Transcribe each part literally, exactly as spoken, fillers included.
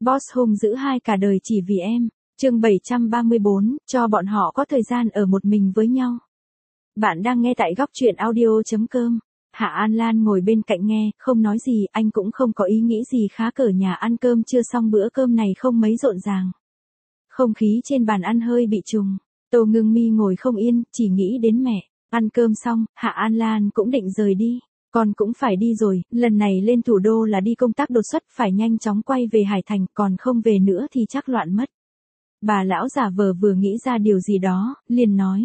Boss hung dữ hai cả đời chỉ vì em. Chương bảy trăm ba mươi bốn, cho bọn họ có thời gian ở một mình với nhau. Bạn đang nghe tại góc truyện audio chấm com. Hạ An Lan ngồi bên cạnh nghe, không nói gì, anh cũng không có ý nghĩ gì khá cỡ nhà ăn cơm chưa xong bữa cơm này không mấy rộn ràng. Không khí trên bàn ăn hơi bị trùng, Tô Ngưng Mi ngồi không yên, chỉ nghĩ đến mẹ. Ăn cơm xong, Hạ An Lan cũng định rời đi. Con cũng phải đi rồi, lần này lên thủ đô là đi công tác đột xuất, phải nhanh chóng quay về Hải Thành, còn không về nữa thì chắc loạn mất. Bà lão giả vờ vừa nghĩ ra điều gì đó, liền nói.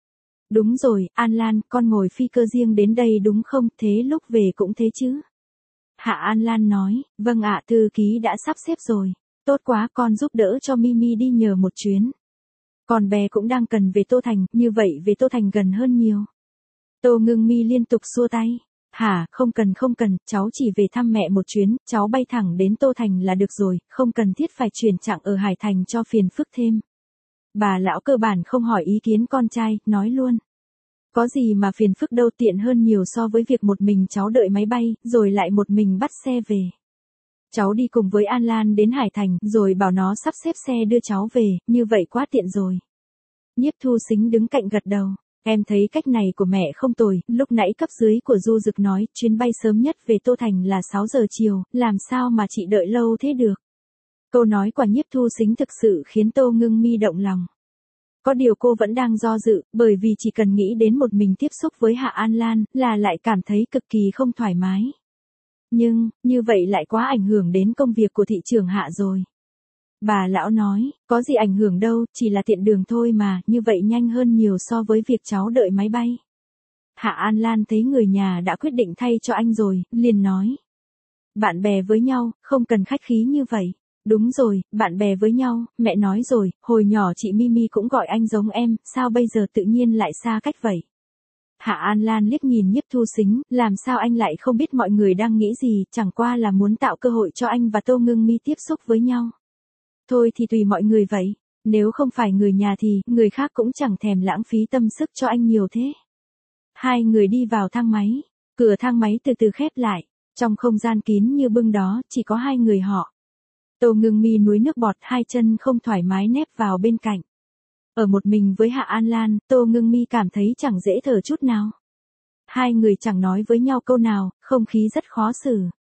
Đúng rồi, An Lan, con ngồi phi cơ riêng đến đây đúng không, thế lúc về cũng thế chứ? Hạ An Lan nói, vâng ạ, thư ký đã sắp xếp rồi. Tốt quá, con giúp đỡ cho Mimi đi nhờ một chuyến. Còn bé cũng đang cần về Tô Thành, như vậy về Tô Thành gần hơn nhiều. Tô Ngưng Mi liên tục xua tay. Hả, không cần không cần, cháu chỉ về thăm mẹ một chuyến, cháu bay thẳng đến Tô Thành là được rồi, không cần thiết phải chuyển chặng ở Hải Thành cho phiền phức thêm. Bà lão cơ bản không hỏi ý kiến con trai, nói luôn. Có gì mà phiền phức đâu, tiện hơn nhiều so với việc một mình cháu đợi máy bay, rồi lại một mình bắt xe về. Cháu đi cùng với An Lan đến Hải Thành, rồi bảo nó sắp xếp xe đưa cháu về, như vậy quá tiện rồi. Nhiếp Thu Sính đứng cạnh gật đầu. Em thấy cách này của mẹ không tồi, lúc nãy cấp dưới của Du Dực nói, chuyến bay sớm nhất về Tô Thành là sáu giờ chiều, làm sao mà chị đợi lâu thế được. Câu nói của Nhiếp Thu Sính thực sự khiến Tô Ngưng Mi động lòng. Có điều cô vẫn đang do dự, bởi vì chỉ cần nghĩ đến một mình tiếp xúc với Hạ An Lan, là lại cảm thấy cực kỳ không thoải mái. Nhưng, như vậy lại quá ảnh hưởng đến công việc của thị trưởng Hạ rồi. Bà lão nói, có gì ảnh hưởng đâu, chỉ là tiện đường thôi mà, như vậy nhanh hơn nhiều so với việc cháu đợi máy bay. Hạ An Lan thấy người nhà đã quyết định thay cho anh rồi, liền nói. Bạn bè với nhau, không cần khách khí như vậy. Đúng rồi, bạn bè với nhau, mẹ nói rồi, hồi nhỏ chị Mimi cũng gọi anh giống em, sao bây giờ tự nhiên lại xa cách vậy? Hạ An Lan liếc nhìn Nhiếp Thu Sính, làm sao anh lại không biết mọi người đang nghĩ gì, chẳng qua là muốn tạo cơ hội cho anh và Tô Ngưng Mi tiếp xúc với nhau. Thôi thì tùy mọi người vậy, nếu không phải người nhà thì, người khác cũng chẳng thèm lãng phí tâm sức cho anh nhiều thế. Hai người đi vào thang máy, cửa thang máy từ từ khép lại, trong không gian kín như bưng đó, chỉ có hai người họ. Tô Ngưng Mi nuốt nước bọt, hai chân không thoải mái nép vào bên cạnh. Ở một mình với Hạ An Lan, Tô Ngưng Mi cảm thấy chẳng dễ thở chút nào. Hai người chẳng nói với nhau câu nào, không khí rất khó xử.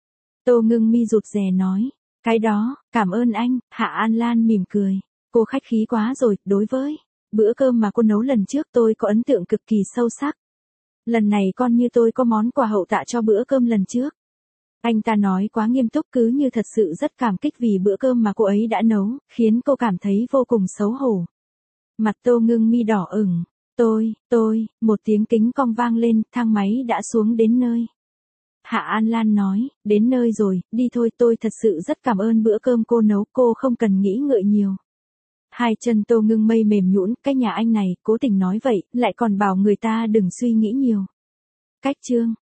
Tô Ngưng Mi rụt rè nói. Cái đó, cảm ơn anh, Hạ An Lan mỉm cười. Cô khách khí quá rồi, đối với bữa cơm mà cô nấu lần trước tôi có ấn tượng cực kỳ sâu sắc. Lần này con như tôi có món quà hậu tạ cho bữa cơm lần trước. Anh ta nói quá nghiêm túc, cứ như thật sự rất cảm kích vì bữa cơm mà cô ấy đã nấu, khiến cô cảm thấy vô cùng xấu hổ. Mặt Tô Ngưng Mi đỏ ửng. Tôi, tôi, một tiếng kính cong vang lên, thang máy đã xuống đến nơi. Hạ An Lan nói, đến nơi rồi, đi thôi, tôi thật sự rất cảm ơn bữa cơm cô nấu, cô không cần nghĩ ngợi nhiều. Hai chân Tô Ngưng Mây mềm nhũn, cái nhà anh này, cố tình nói vậy, lại còn bảo người ta đừng suy nghĩ nhiều. Cách chương.